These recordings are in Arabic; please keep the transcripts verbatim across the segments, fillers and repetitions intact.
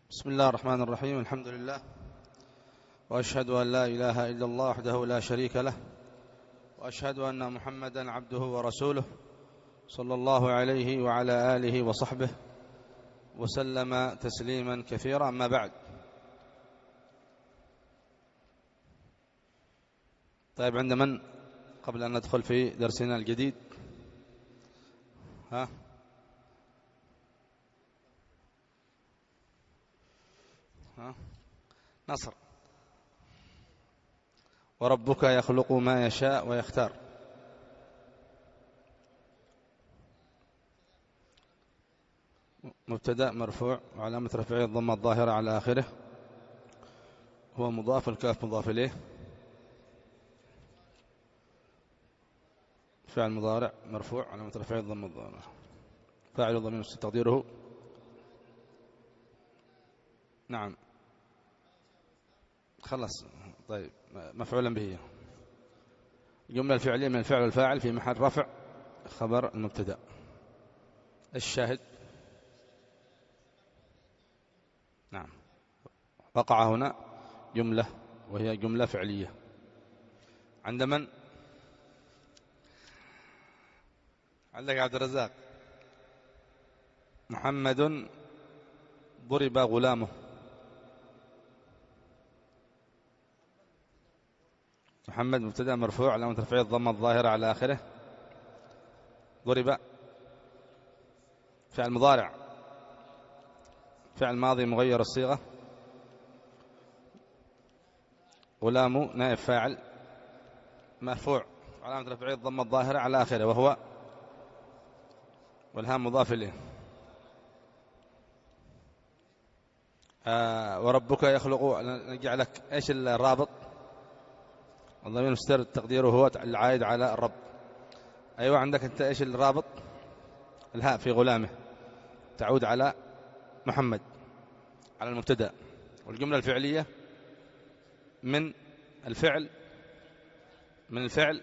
بسم الله الرحمن الرحيم. الحمد لله، وأشهد أن لا إله إلا الله وحده لا شريك له، وأشهد أن محمدا عبده ورسوله صلى الله عليه وعلى آله وصحبه وسلم تسليما كثيرا. أما بعد، طيب عند من قبل أن ندخل في درسنا الجديد؟ ها ها نصر. وربك يخلق ما يشاء ويختار. مبتدأ مرفوع وعلامة رفعه الضمة الظاهرة على آخره، هو مضاف، الكاف مضاف إليه، فعل مضارع مرفوع علامة رفعه الضمة الظاهرة، فاعل ضمير تقديره نعم خلص. طيب مفعولا به. الجملة الفعلية من الفعل والفاعل في محل رفع خبر المبتدأ. الشاهد نعم وقع هنا جملة وهي جملة فعلية. عند من؟ عندك عبد الرزاق. محمد ضرب غلامه. محمد مبتدأ مرفوع علامة رفعه الضمة الظاهرة على آخره. ضرب فعل مضارع، فعل ماضي مغير الصيغة. غلام نائب فاعل مرفوع علامة رفعه الضمة الظاهرة على آخره، وهو والهام مضاف إليه. آه وربك يخلق، نرجع لك ايش الرابط؟ الضمير المستتر تقديره هو العائد على الرب. ايوه عندك انت ايش الرابط؟ الهاء في غلامه تعود على محمد على المبتدا، والجمله الفعليه من الفعل من الفعل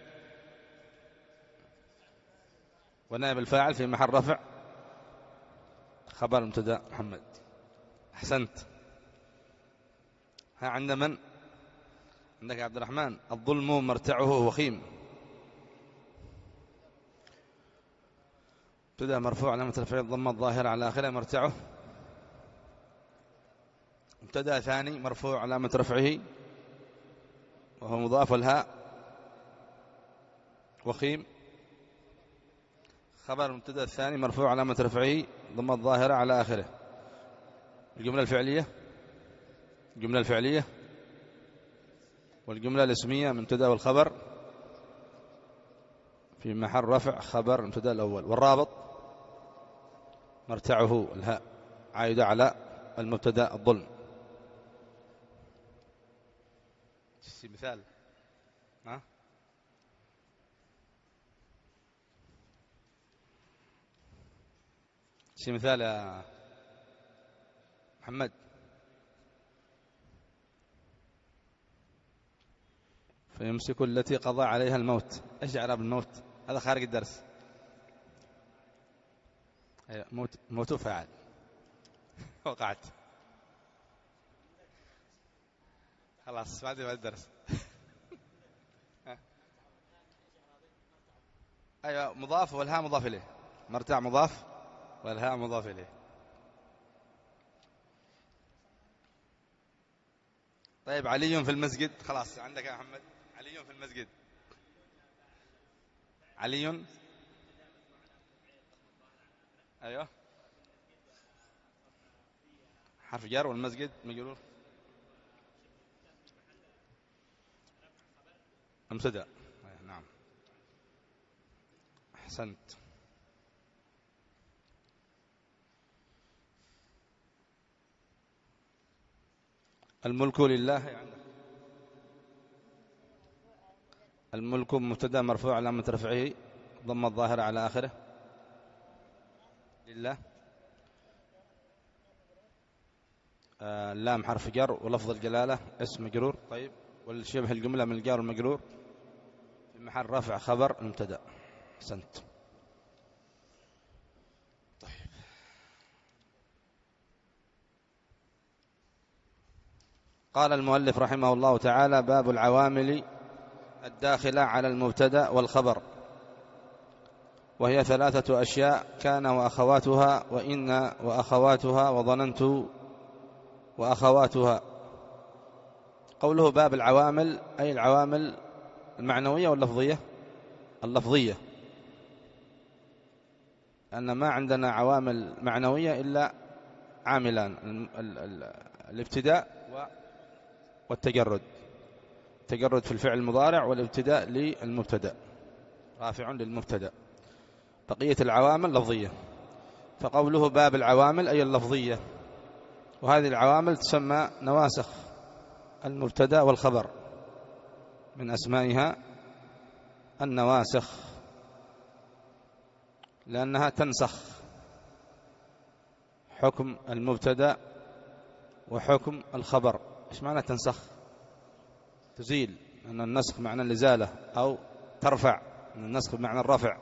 ونائب الفاعل في محل رفع خبر المبتدا محمد. احسنت. ها عند من؟ عندك عبد الرحمن. الظلم مرتعه وخيم. ابتدأ مرفوع علامة رفعه الضمة الظاهرة على آخره. مرتعه مبتدأ ثاني مرفوع علامة رفعه وهو مضاف الهاء. وخيم خبر المبتدأ الثاني مرفوع علامة رفعه ضمة الظاهرة على آخره. الجملة الفعلية الجملة الفعلية والجملة الاسمية مبتدأ والخبر في محل رفع خبر المبتدأ الأول. والرابط مرتعه الهاء عائدة على المبتدأ الظلم. مثال ها شي مثال يا محمد. فيمسك التي قضى عليها الموت. ايش اعراب الموت؟ هذا خارج الدرس. ايوه موت موت فاعل. وقعت خلاص بعد ما الدرس. ايوه مضاف والهاء مضاف اليه. مرتع مضاف والهاء مضاف اليه. طيب علي في المسجد. خلاص عندك يا محمد علي في المسجد. علي ايوه حرف جر والمسجد مجرور مبتدأ. نعم احسنت. الملك لله. عندك الملك مبتدأ مرفوع علامة رفعه ضم الظاهرة على آخره. لله آه اللام حرف جر ولفظ الجلالة اسم مجرور. طيب والشبه الجملة من الجار والمجرور في محل رفع خبر المبتدأ. أحسنت. طيب قال المؤلف رحمه الله تعالى: باب العوامل الداخلة على المبتدأ والخبر، وهي ثلاثة أشياء: كان وأخواتها، وإن وأخواتها، وظننت وأخواتها. قوله باب العوامل أي العوامل المعنوية واللفظية؟ اللفظية، أن ما عندنا عوامل معنوية إلا عاملان: الابتداء والتجرد. التجرد في الفعل المضارع، والابتداء للمبتدأ، رافع للمبتدأ. بقية العوامل لفظية. فقوله باب العوامل أي اللفظية، وهذه العوامل تسمى نواسخ المبتدأ والخبر، من أسمائها النواسخ، لأنها تنسخ حكم المبتدأ وحكم الخبر. إيش معنى تنسخ؟ تزيل، أن النسخ معنى الإزالة، أو ترفع، أن النسخ بمعنى الرفع،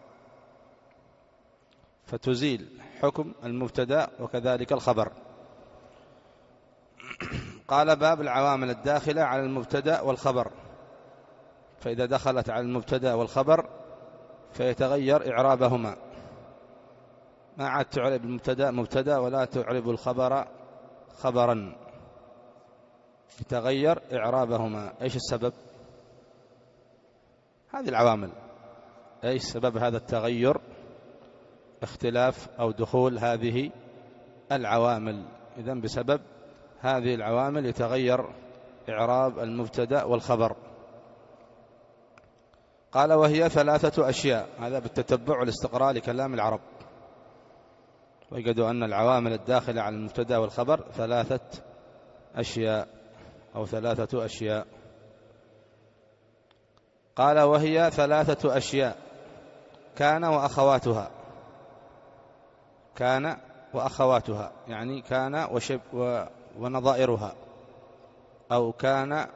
فتزيل حكم المبتدأ وكذلك الخبر. قال: باب العوامل الداخلة على المبتدأ والخبر، فإذا دخلت على المبتدأ والخبر فيتغير إعرابهما، ما عاد تعرب المبتدأ مبتدأ ولا تعرب الخبر خبرا، يتغير إعرابهما. إيش السبب؟ هذه العوامل. إيش سبب هذا التغير؟ اختلاف أو دخول هذه العوامل. إذن بسبب هذه العوامل يتغير إعراب المبتدأ والخبر. قال: وهي ثلاثة أشياء. هذا بالتتبع والاستقراء لكلام العرب، وجدوا أن العوامل الداخلة على المبتدأ والخبر ثلاثة أشياء أو ثلاثة أشياء. قال: وهي ثلاثة أشياء: كان وأخواتها. كان وأخواتها يعني كان وشب ونظائرها، أو كان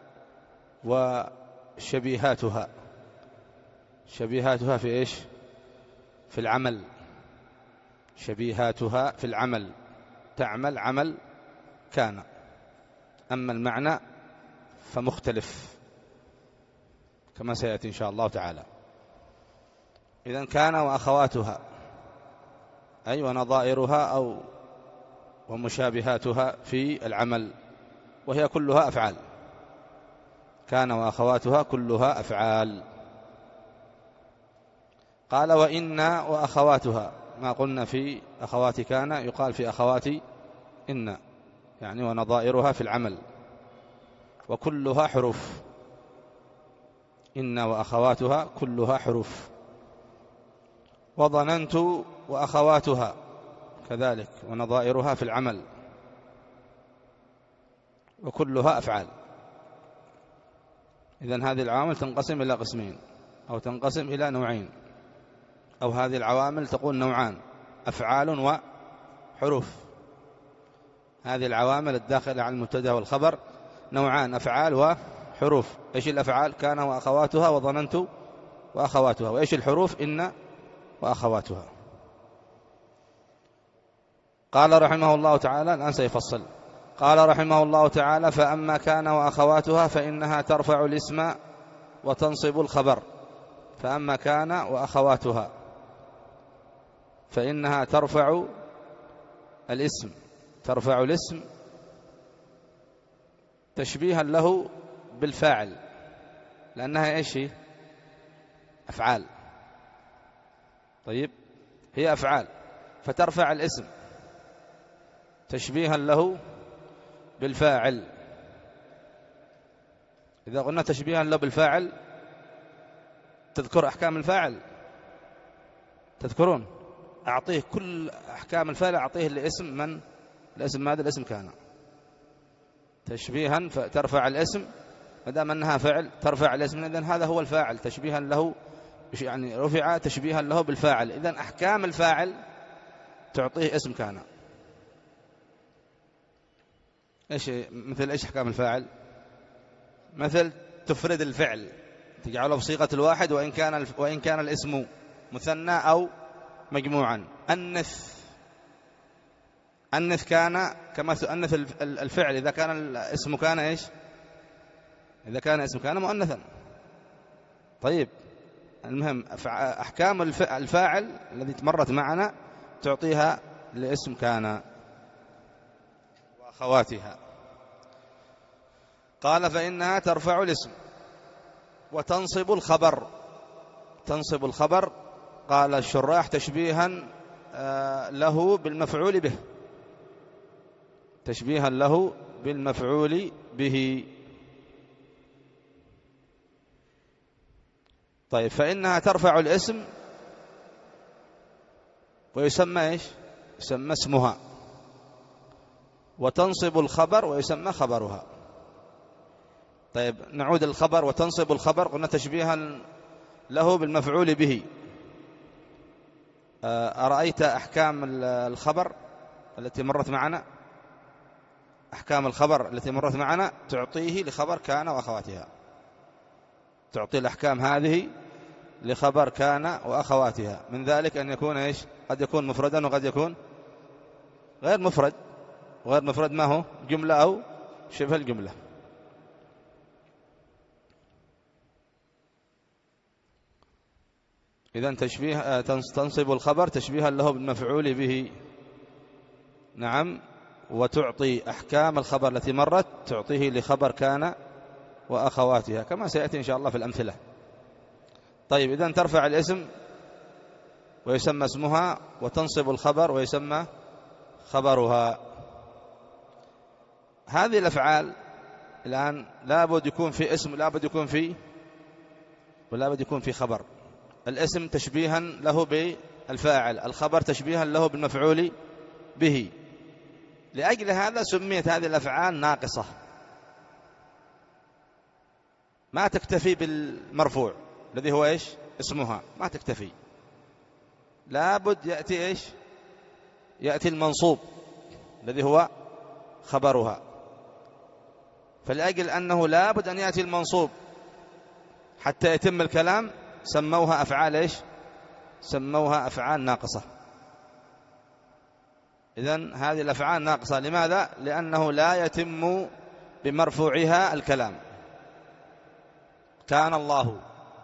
وشبيهاتها. شبيهاتها في إيش؟ في العمل. شبيهاتها في العمل، تعمل عمل كان، أما المعنى فمختلف كما سيأتي إن شاء الله تعالى. إذن كان وأخواتها أي ونظائرها أو ومشابهاتها في العمل، وهي كلها أفعال. كان وأخواتها كلها أفعال. قال: وإن وأخواتها. ما قلنا في أخوات كان يقال في أخوات إن، يعني ونظائرها في العمل، وكلها حروف. إن وأخواتها كلها حروف. وظننت وأخواتها كذلك ونظائرها في العمل، وكلها أفعال. إذن هذه العوامل تنقسم إلى قسمين، أو تنقسم إلى نوعين، أو هذه العوامل تقول نوعان: أفعال وحروف. هذه العوامل الداخلة على المبتدأ والخبر نوعان: أفعال وحروف. إيش الأفعال؟ كان وأخواتها وظننت وأخواتها. وإيش الحروف؟ إن وأخواتها. قال رحمه الله تعالى، الآن سيفصل. قال رحمه الله تعالى: فأما كان وأخواتها فإنها ترفع الاسم وتنصب الخبر. فأما كان وأخواتها فإنها ترفع الاسم، ترفع الاسم تشبيها له بالفاعل، لأنها إيش هي؟ أفعال. طيب، هي أفعال، فترفع الاسم تشبيها له بالفاعل. إذا قلنا تشبيها له بالفاعل، تذكر أحكام الفاعل؟ تذكرون؟ أعطيه كل أحكام الفاعل، أعطيه لاسم من؟ الاسم ماذا؟ الاسم كان. تشبيها فترفع الاسم، ما دام أنها فعل ترفع الاسم، إذن هذا هو الفاعل، تشبيها له، يعني رفع تشبيها له بالفاعل. إذن أحكام الفاعل تعطيه اسم كان. إيش مثل إيش أحكام الفاعل؟ مثل تفرد الفعل، تجعله بصيغة الواحد، وإن كان وإن كان الاسم مثنى أو مجموعا. أنث أنث كان كما تؤنث الفعل إذا كان الاسم كان إيش؟ إذا كان اسم كان مؤنثا. طيب المهم أحكام الفاعل الذي مرت معنا تعطيها لاسم كان وأخواتها. قال فإنها ترفع الاسم وتنصب الخبر. تنصب الخبر قال الشراح تشبيها له بالمفعول به، تشبيها له بالمفعول به. طيب فإنها ترفع الاسم ويسمى إيش؟ يسمى اسمها، وتنصب الخبر ويسمى خبرها. طيب نعود الخبر. وتنصب الخبر قلنا تشبيها له بالمفعول به. أرأيت أحكام الخبر التي مرت معنا؟ أحكام الخبر التي مرت معنا تعطيه لخبر كان وأخواتها، تعطي الأحكام هذه لخبر كان وأخواتها. من ذلك أن يكون إيش؟ قد يكون مفردا وقد يكون غير مفرد. غير مفرد ما هو؟ جملة أو شبه الجملة. إذن تشبيه تنصب الخبر تشبيها له بالمفعول به. نعم. وتعطي أحكام الخبر التي مرت تعطيه لخبر كان وأخواتها كما سيأتي إن شاء الله في الأمثلة. طيب إذن ترفع الاسم ويسمى اسمها، وتنصب الخبر ويسمى خبرها. هذه الأفعال الآن لابد يكون في اسم، لابد يكون في ولابد يكون في خبر. الاسم تشبيها له بالفاعل، الخبر تشبيها له بالمفعول به. لأجل هذا سميت هذه الأفعال ناقصة، ما تكتفي بالمرفوع الذي هو إيش؟ اسمها، ما تكتفي، لابد يأتي إيش؟ يأتي المنصوب الذي هو خبرها. فلأجل أنه لابد أن يأتي المنصوب حتى يتم الكلام سموها أفعال إيش؟ سموها أفعال ناقصة. إذن هذه الأفعال ناقصة. لماذا؟ لأنه لا يتم بمرفوعها الكلام. كان الله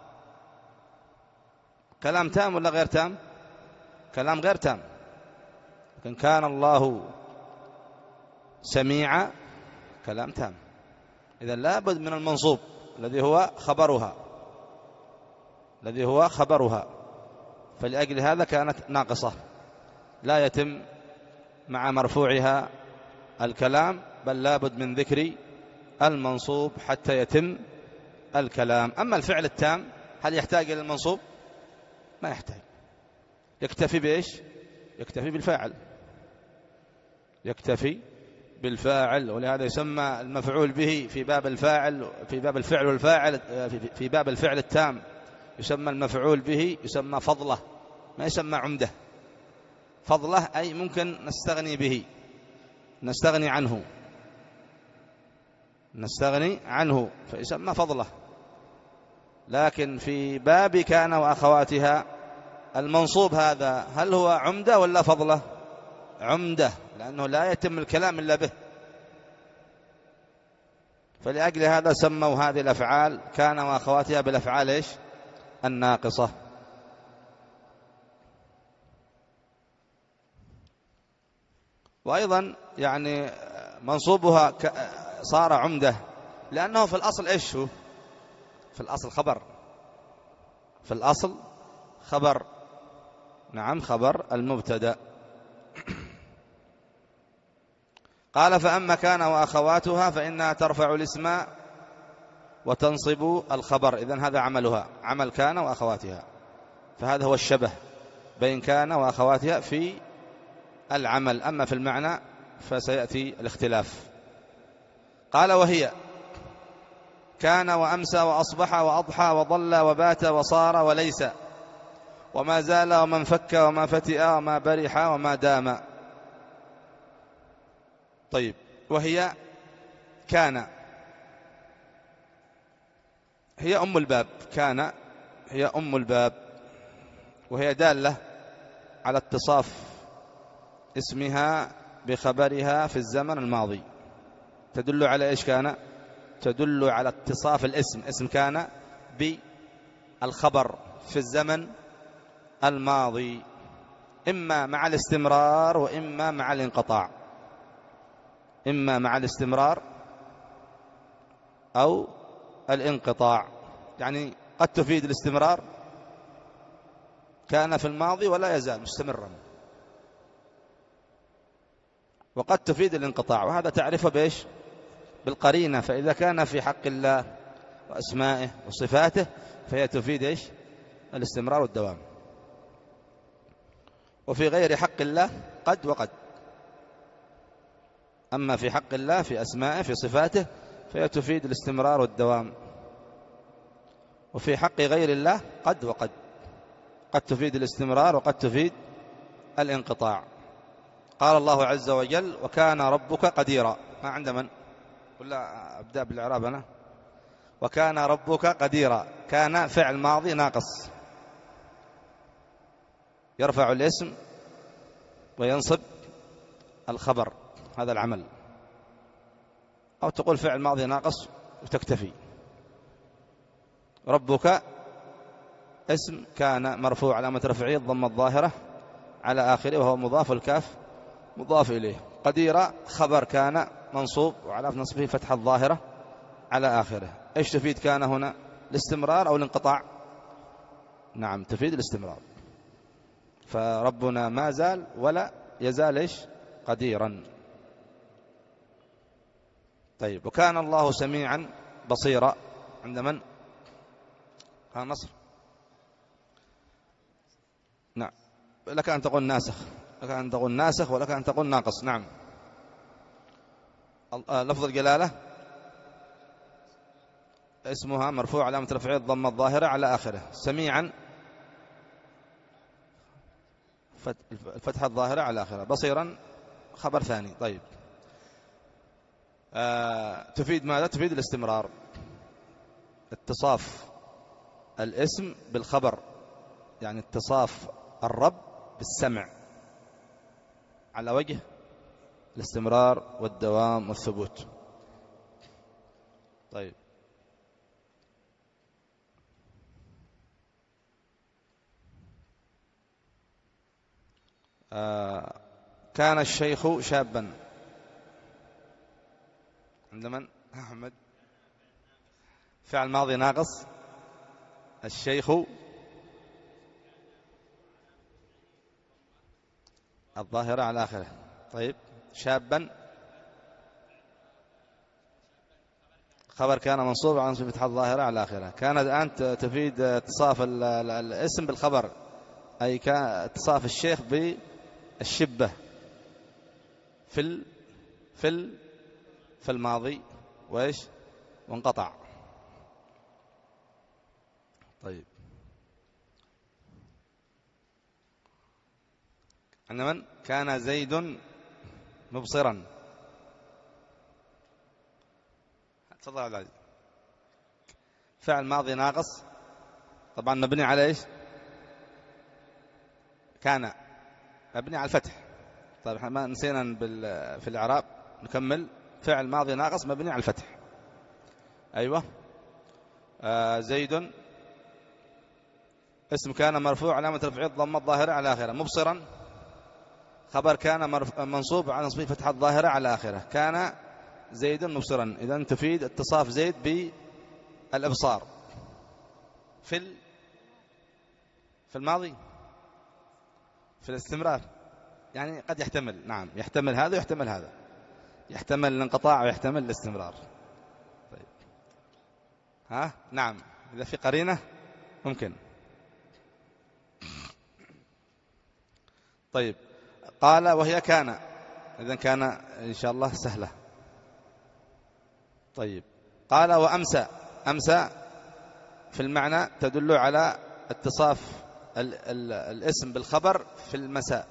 كلام تام ولا غير تام؟ كلام غير تام. لكن كان الله سميعا كلام تام. إذن لابد من المنصوب الذي هو خبرها، الذي هو خبرها. فلأجل هذا كانت ناقصة، لا يتم مع مرفوعها الكلام، بل لابد من ذكر المنصوب حتى يتم الكلام. أما الفعل التام هل يحتاج إلى المنصوب؟ ما يحتاج، يكتفي بإيش؟ يكتفي بالفاعل، يكتفي بالفاعل. ولهذا يسمى المفعول به في باب الفاعل، في باب الفعل والفاعل، في باب الفعل التام يسمى المفعول به يسمى فضله، ما يسمى عمده. فضله أي ممكن نستغني به، نستغني عنه، نستغني عنه فيسمى فضله. لكن في باب كان وأخواتها المنصوب هذا هل هو عمدة ولا فضله؟ عمدة، لأنه لا يتم الكلام إلا به. فلأجل هذا سموا هذه الأفعال كان وأخواتها بالأفعال إيش؟ الناقصة. وأيضا يعني منصوبها صار عمدة لأنه في الأصل إيش هو؟ في الأصل خبر، في الأصل خبر. نعم، خبر المبتدأ. قال فأما كان وأخواتها فإنها ترفع الاسم وتنصب الخبر. إذن هذا عملها، عمل كان وأخواتها. فهذا هو الشبه بين كان وأخواتها في العمل. أما في المعنى فسيأتي الاختلاف. قال وهي كان وأمسى وأصبح وأضحى وضل وبات وصار وليس وما زال وما انفك وما فتئ وما برح وما دام. طيب، وهي كان هي أم الباب. كان هي أم الباب، وهي دالة على اتصاف اسمها بخبرها في الزمن الماضي. تدل على إيش كان؟ تدل على اتصاف الاسم، اسم كان بالخبر في الزمن الماضي، إما مع الاستمرار وإما مع الانقطاع، إما مع الاستمرار أو الانقطاع. يعني قد تفيد الاستمرار، كان في الماضي ولا يزال مستمرا، وقد تفيد الانقطاع، وهذا تعرفه بإيش؟ بالقرينة. فإذا كان في حق الله وأسمائه وصفاته فهي تفيد إيش؟ الاستمرار والدوام. وفي غير حق الله قد وقد. أما في حق الله في أسمائه في صفاته فهي تفيد الاستمرار والدوام. وفي حق غير الله قد وقد، قد تفيد الاستمرار وقد تفيد الانقطاع. قال الله عز وجل: وكان ربك قديرا. ما عند من؟ ولا أبدأ بالإعراب أنا؟ وكان ربك قديرا، كان فعل ماضي ناقص يرفع الاسم وينصب الخبر، هذا العمل. أو تقول فعل ماضي ناقص وتكتفي. ربك اسم كان مرفوع علامة رفعه الضمة الظاهرة على آخره وهو مضاف، الكاف مضاف إليه. قديرا خبر كان منصوب وعلامة نصبه فتحة الظاهرة على آخره. إيش تفيد كان هنا؟ الاستمرار أو الانقطاع؟ نعم، تفيد الاستمرار. فربنا ما زال ولا يزال إيش؟ قديرا. طيب، وكان الله سميعا بصيرا عند من؟ قال نصر. نعم، لك أن تقول ناسخ، لك أن تقول ناسخ ولك أن تقول ناقص. نعم. لفظ الجلالة اسمها مرفوع علامة رفعه الضمة الظاهرة على آخره. سميعا الفتحة الظاهرة على آخره. بصيرا خبر ثاني. طيب، آه تفيد ماذا؟ تفيد الاستمرار، اتصاف الاسم بالخبر، يعني اتصاف الرب بالسمع على وجه الاستمرار والدوام والثبوت. طيب، آه كان الشيخ شابا عند من؟ أحمد. فعل ماضي ناقص. الشيخ الظاهرة على آخره. طيب، شابا خبر كان منصوب على نصب فتحة الظاهرة على آخره. كان الآن تفيد اتصاف الاسم بالخبر، أي كان اتصاف الشيخ بالشبة في ال في ال في الماضي وإيش؟ وانقطع. طيب، عند من؟ كان زيد مبصرا. تفضل عبد العزيز. فعل ماضي ناقص طبعا مبني على ايش؟ كان مبني على الفتح. طيب، احنا ما نسينا في الاعراب نكمل. فعل ماضي ناقص مبني على الفتح. ايوه. آه زيد اسم كان مرفوع علامة رفعه الضمة الظاهرة على آخره. مبصرا خبر كان منصوب على نصبه فتحة الظاهرة على آخره. كان زيد مبصرا، إذن تفيد اتصاف زيد بالإبصار في في الماضي، في الاستمرار. يعني قد يحتمل، نعم يحتمل هذا ويحتمل هذا، يحتمل الانقطاع ويحتمل الاستمرار. طيب، ها نعم، إذا في قرينة ممكن. طيب، قال وهي كان، إذن كان إن شاء الله سهلة. طيب، قال وأمسى. أمسى في المعنى تدل على اتصاف ال ال الاسم بالخبر في المساء.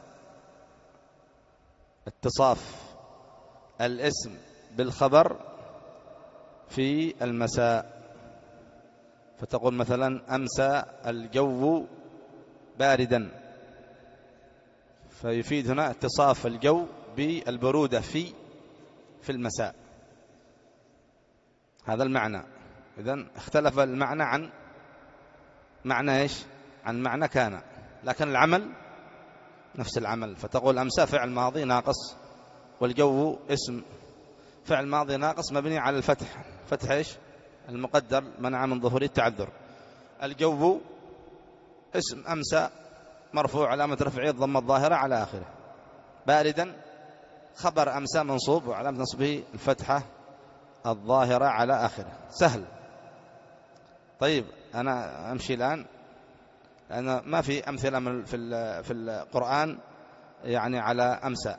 اتصاف الاسم بالخبر في المساء. فتقول مثلا أمسى الجو باردا، فيفيد هنا اتصاف الجو بالبرودة في في المساء. هذا المعنى. إذن اختلف المعنى عن معنى إيش؟ عن معنى كان، لكن العمل نفس العمل. فتقول أمسى فعل ماضي ناقص، والجو اسم فعل ماضي ناقص مبني على الفتح. فتح إيش؟ المقدر منع من ظهور التعذر. الجو اسم أمسى مرفوع علامة رفعه الضمة الظاهرة على آخره. باردا خبر أمسى منصوب وعلامة نصبه الفتحة الظاهرة على آخره. سهل. طيب أنا أمشي الآن، لأن ما في أمثلة في في القرآن يعني على أمسى.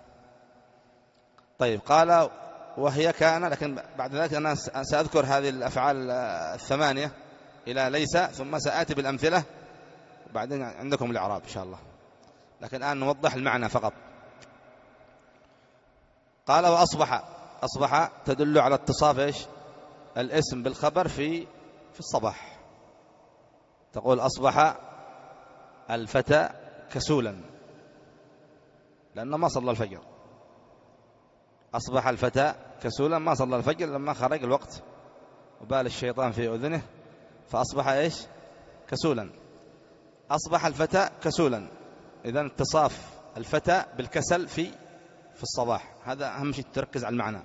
طيب قال وهي كان، لكن بعد ذلك أنا سأذكر هذه الأفعال الثمانية إلى ليس، ثم سآتي بالأمثلة وبعدين عندكم الإعراب إن شاء الله، لكن الآن نوضح المعنى فقط. قال وأصبح. أصبح تدل على اتصاف إيش؟ الاسم بالخبر في في الصباح. تقول أصبح الفتى كسولا، لأنه ما صلى الفجر. أصبح الفتى كسولا، ما صلى الفجر لما خرج الوقت وبال الشيطان في أذنه، فأصبح إيش؟ كسولا. أصبح الفتى كسولا، إذن اتصاف الفتى بالكسل في في الصباح. هذا أهم شيء تركز على المعنى.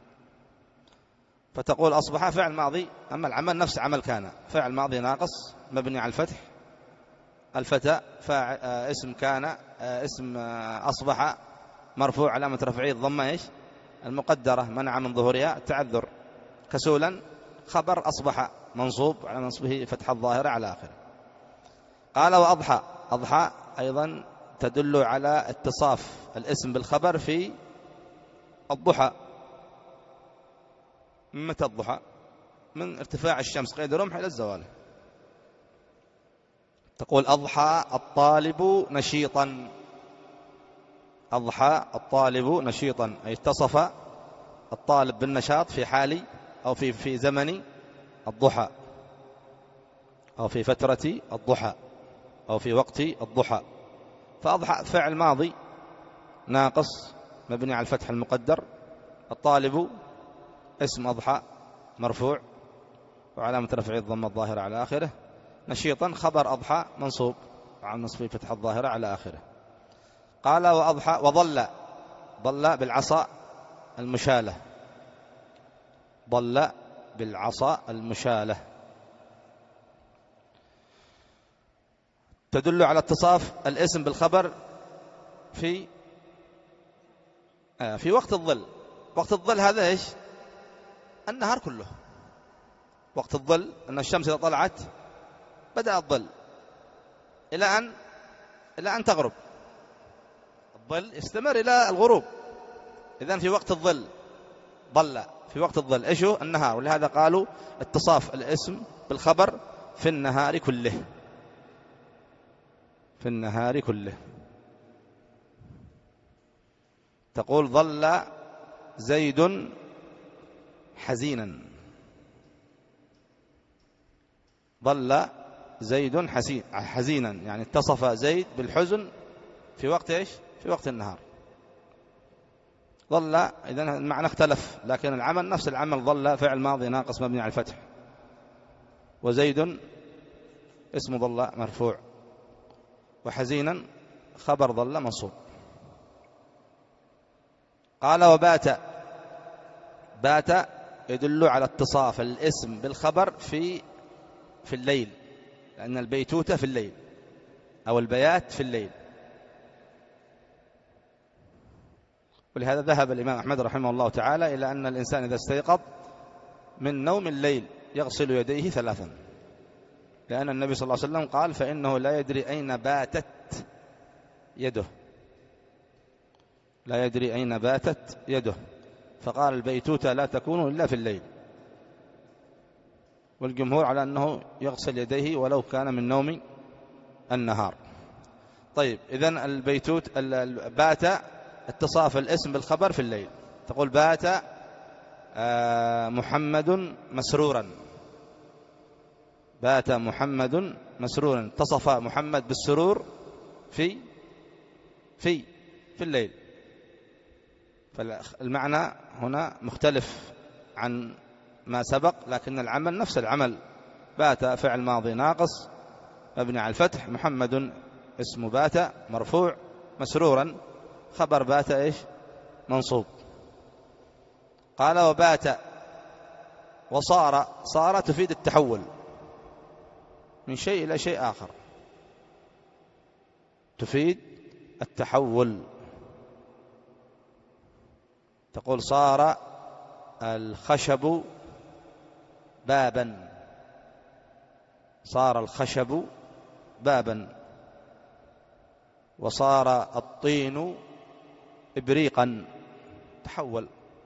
فتقول أصبح فعل ماضي، أما العمل نفس عمل كان، فعل ماضي ناقص مبني على الفتح. الفتى فاعل آه اسم كان آه اسم آه أصبح مرفوع علامة رفعه الضمة إيش؟ المقدرة منع من ظهورها التعذر. كسولا خبر أصبح منصوب على نصبه فتح الظاهرة على آخره. قال وأضحى. أضحى أيضا تدل على اتصاف الاسم بالخبر في الضحى. متى الضحى؟ من ارتفاع الشمس قيد رمح إلى الزوال. تقول أضحى الطالب نشيطا. أضحى الطالب نشيطا، أي اتصف الطالب بالنشاط في حال أو في في زمن الضحى، أو في فترة الضحى، أو في وقت الضحى. فأضحى فعل ماضي ناقص مبني على الفتح المقدر. الطالب اسم أضحى مرفوع وعلامة رفعه الضمة الظاهرة على آخره. نشيطا خبر أضحى منصوب وعلى نصبه فتح الظاهرة على آخره. قال وأضحى وضل. ضل بالعصا المشالة. ضل بالعصا المشالة تدل على اتصاف الاسم بالخبر في آه في وقت الظل. وقت الظل هذا إيش؟ النهار كله. وقت الظل أن الشمس إذا طلعت بدأ الظل إلى أن إلى أن تغرب. الظل يستمر إلى الغروب. إذن في وقت الظل ضل. في وقت الظل إيش هو؟ النهار. ولهذا قالوا اتصاف الاسم بالخبر في النهار كله. في النهار كله. تقول ظل زيد حزينا. ظل زيد حزينا، يعني اتصف زيد بالحزن في وقت إيش؟ في وقت النهار. ظل إذن المعنى اختلف، لكن العمل نفس العمل. ظل فعل ماضي ناقص مبني على الفتح، وزيد اسم ظل مرفوع، وحزينا خبر ظل منصوب. قال وبات. بات يدل على اتصاف الاسم بالخبر في في الليل، لأن البيتوتة في الليل أو البيات في الليل. ولهذا ذهب الإمام أحمد رحمه الله تعالى إلى أن الإنسان إذا استيقظ من نوم الليل يغسل يديه ثلاثا، لأن النبي صلى الله عليه وسلم قال فإنه لا يدري أين باتت يده. لا يدري أين باتت يده، فقال البيتوتة لا تكون إلا في الليل. والجمهور على أنه يغسل يديه ولو كان من نوم النهار. طيب إذن البيتوت بات اتصاف الاسم بالخبر في الليل. تقول بات محمد مسرورا. بات محمد مسرورا، اتصف محمد بالسرور في في في الليل. فالمعنى هنا مختلف عن ما سبق، لكن العمل نفس العمل. بات فعل ماضي ناقص مبني على الفتح، محمد اسم بات مرفوع مسرورا، خبر بات إيش منصوب. قال وبات وصار، صار تفيد التحول من شيء إلى شيء آخر، تفيد التحول. تقول صار الخشب بابا، صار الخشب بابا. وصار الطين إبريقا، تحول.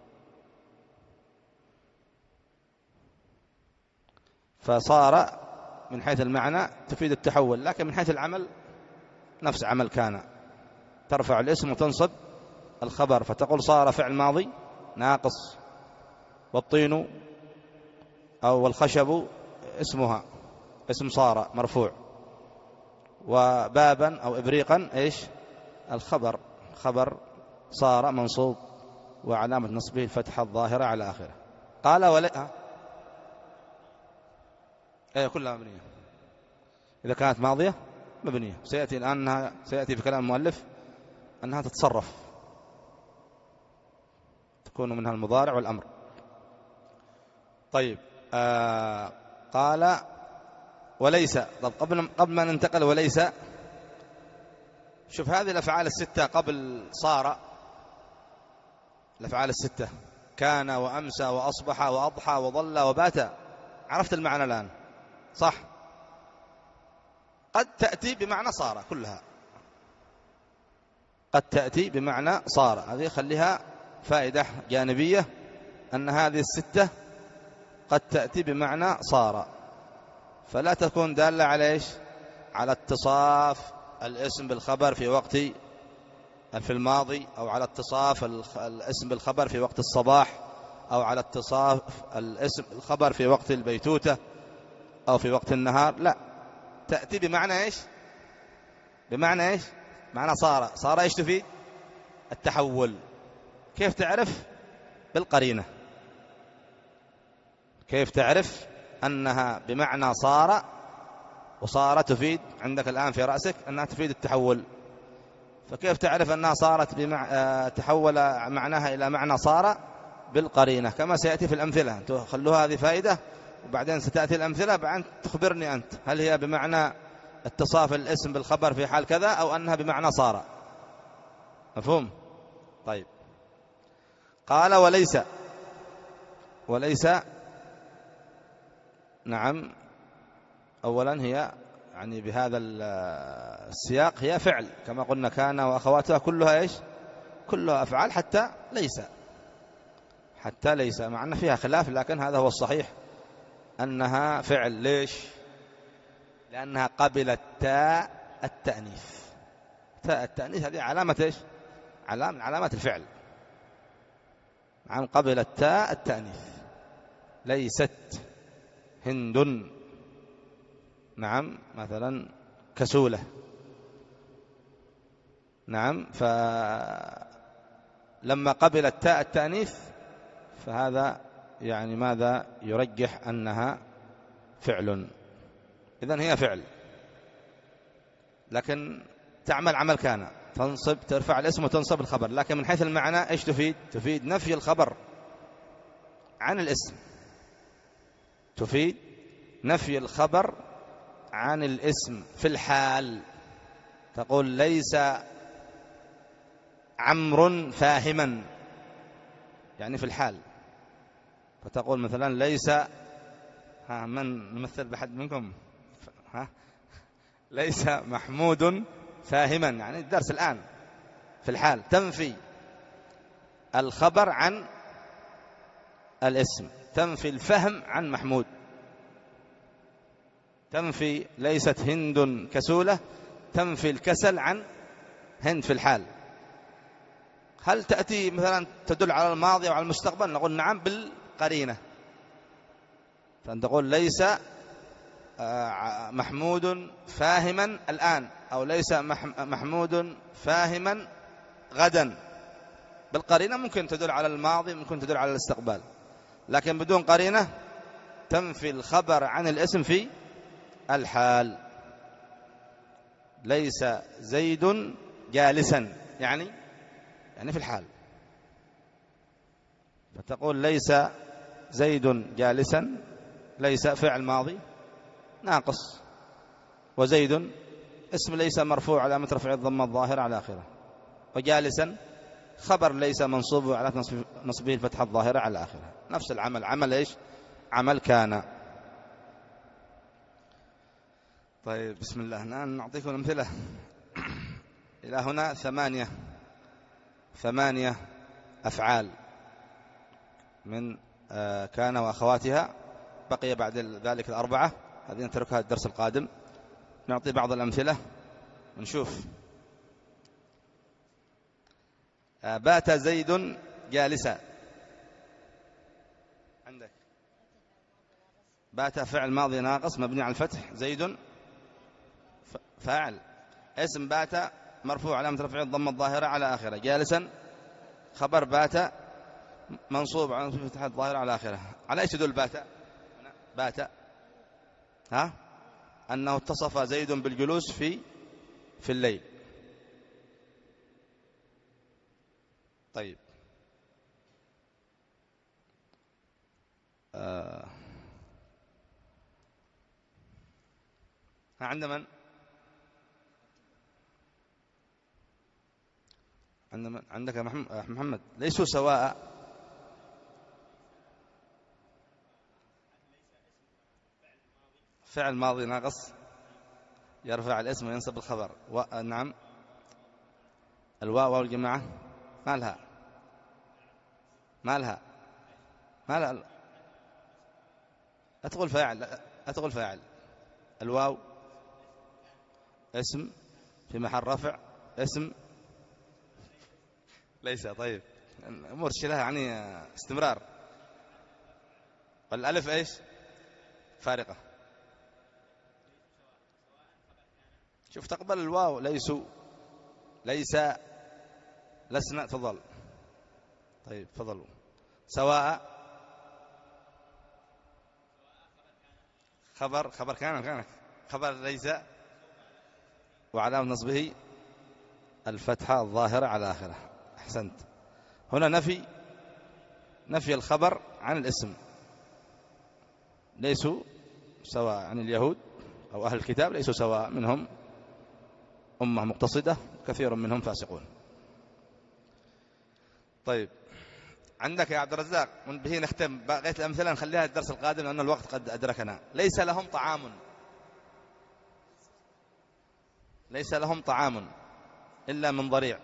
فصار من حيث المعنى تفيد التحول، لكن من حيث العمل نفس عمل كان، ترفع الاسم وتنصب الخبر. فتقول صار فعل ماضي ناقص، والطين أو الخشب اسمها اسم صار مرفوع، وبابا أو إبريقا إيش الخبر، خبر صار منصوب وعلامة نصبه الفتحة الظاهرة على آخره. قال ولا ايه كلها مبنية إذا كانت ماضية مبنية. سيأتي الآن أنها سيأتي في كلام المؤلف أنها تتصرف، تكون منها المضارع والأمر. طيب آه قال وليس. طب قبل قبل ما ننتقل وليس، شوف هذه الأفعال الستة قبل صار، الأفعال الستة كان وأمسى وأصبح وأضحى وظل وبات، عرفت المعنى الآن صح؟ قد تأتي بمعنى صار كلها، قد تأتي بمعنى صار. هذه خليها فائدة جانبية، أن هذه الستة قد تأتي بمعنى صار، فلا تكون دالة على إيش؟ على اتصاف الاسم بالخبر في وقت في الماضي، أو على اتصاف الاسم بالخبر في وقت الصباح، أو على اتصاف الاسم الخبر في وقت البيتوتة أو في وقت النهار. لا، تأتي بمعنى إيش؟ بمعنى إيش؟ معنى صار. صار إيش تفيد؟ التحول. كيف تعرف؟ بالقرينة. كيف تعرف أنها بمعنى صار؟ وصار تفيد عندك الآن في رأسك أنها تفيد التحول، فكيف تعرف أنها صارت بمع... تحول معناها إلى معنى صار؟ بالقرينة، كما سيأتي في الأمثلة. خلوها هذه فائدة، وبعدين ستأتي الأمثلة بعد تخبرني أنت هل هي بمعنى اتصاف الاسم بالخبر في حال كذا، أو أنها بمعنى صار. مفهوم؟ طيب قال وليس. وليس نعم، أولا هي يعني بهذا السياق هي فعل كما قلنا، كان وأخواتها كلها إيش؟ كلها أفعال حتى ليس، حتى ليس، مع أن فيها خلاف، لكن هذا هو الصحيح أنها فعل. ليش؟ لأنها قبلت تاء التأنيث. تاء التأنيث هذه علامة إيش؟ علامة علامات الفعل. نعم قبلت تاء التأنيث. ليست هند نعم مثلا كسولة، نعم، فلما قبلت تاء التأنيث فهذا يعني ماذا يرجح أنها فعل. إذن هي فعل، لكن تعمل عمل كان، تنصب ترفع الاسم وتنصب الخبر، لكن من حيث المعنى إيش تفيد؟ تفيد نفي الخبر عن الاسم، تفيد نفي الخبر عن الاسم في الحال. تقول ليس عمرو فاهما، يعني في الحال. فتقول مثلا ليس، ها من نمثل بحد منكم؟ ها ليس محمود فاهما، يعني الدرس الآن في الحال، تنفي الخبر عن الاسم، تنفي الفهم عن محمود. تنفي ليست هند كسولة، تنفي الكسل عن هند في الحال. هل تأتي مثلا تدل على الماضي أو على المستقبل؟ نقول نعم بالقرينة. فأن تقول ليس محمود فاهما الآن، أو ليس محمود فاهما غدا، بالقرينة ممكن تدل على الماضي، ممكن تدل على الاستقبال، لكن بدون قرينة تنفي الخبر عن الاسم في الحال. ليس زيد جالسا، يعني يعني في الحال، فتقول ليس زيد جالسا، ليس فعل ماضي ناقص، وزيد اسم ليس مرفوع علامة رفعه الضمة الظاهرة على آخره، وجالسا خبر ليس منصوب على نصبه الفتحة الظاهرة على آخره. نفس العمل، عمل إيش؟ عمل كان. طيب بسم الله، نعطيكم أمثلة. إلى هنا ثمانية ثمانية أفعال من كان وأخواتها، بقي بعد ذلك الأربعة، هذه نتركها الدرس القادم. نعطي بعض الأمثلة ونشوف. بات زيد جالسا، عندك بات فعل ماضي ناقص مبني على الفتح، زيد فاعل، اسم بات مرفوع علامة رفعه الضمة الظاهرة على آخره، جالسا خبر بات منصوب على الفتحة الظاهرة على آخره. على ايش يدل بات؟ بات ها أنه اتصف زيد بالجلوس في في الليل. طيب آه. عند من؟ عند من؟ عندك يا محمد. ليسوا سواء، فعل ماضي ناقص يرفع الاسم وينصب الخبر. و... نعم، الواو والجماعة ما لها ما لها ما لها أتقول فاعل، أتقول فاعل. الواو اسم في محل رفع، اسم ليس. طيب أمور شلها يعني استمرار. والألف إيش؟ فارقة. شوف تقبل الواو. ليسوا، ليس، لسنا. تفضل. طيب تفضلوا. سواء خبر خبر كان كانت خبر ليس، وعلامة نصبه الفتحة الظاهرة على آخره. أحسنت. هنا نفي نفي الخبر عن الاسم. ليسوا سواء، عن اليهود أو أهل الكتاب ليسوا سواء، منهم أمة مقتصدة كثير منهم فاسقون. طيب عندك يا عبد الرزاق، من به نختم. بقيت الأمثلة نخليها الدرس القادم لأن الوقت قد أدركنا. ليس لهم طعام، ليس لهم طعام إلا من ضريع.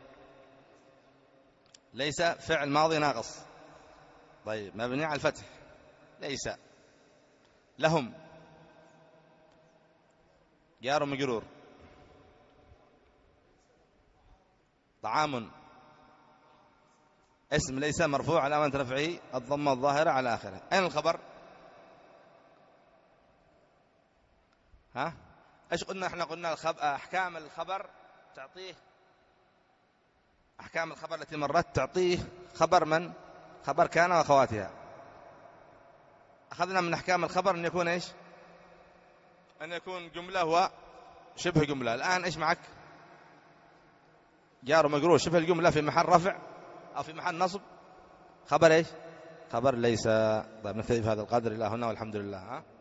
ليس فعل ماضي ناقص، طيب مبني على الفتح. ليس لهم جار مجرور. طعام اسم ليس مرفوع علامة رفعه الضمة الظاهرة على آخره. أين الخبر؟ ها ايش قلنا؟ احنا قلنا الخب... احكام الخبر تعطيه، احكام الخبر التي مرت تعطيه خبر من؟ خبر كان واخواتها. اخذنا من احكام الخبر ان يكون ايش؟ ان يكون جمله وشبه جمله. الان ايش معك؟ جار ومجرور شبه الجمله في محل رفع او في محل نصب. خبر ايش؟ خبر ليس. طيب نكتفي بهذا القدر الى هنا والحمد لله. ها